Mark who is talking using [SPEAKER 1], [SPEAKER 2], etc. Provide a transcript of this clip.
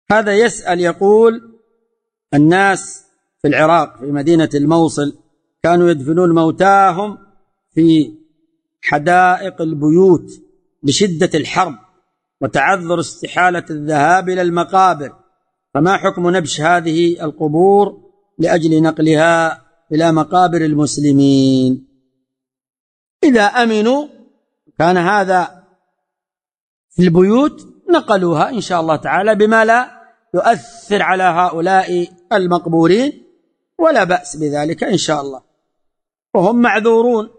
[SPEAKER 1] هذا يسأل يقول: الناس في العراق في مدينة الموصل كانوا يدفنون موتاهم في حدائق البيوت لشدة الحرب وتعذر استحالة الذهاب إلى المقابر، فما حكم نبش هذه القبور لأجل نقلها إلى مقابر المسلمين؟ إذا أمنوا كان هذا في البيوت نقلوها إن شاء الله تعالى بما لا يؤثر على هؤلاء المقبورين، ولا بأس بذلك إن شاء الله، وهم معذورون.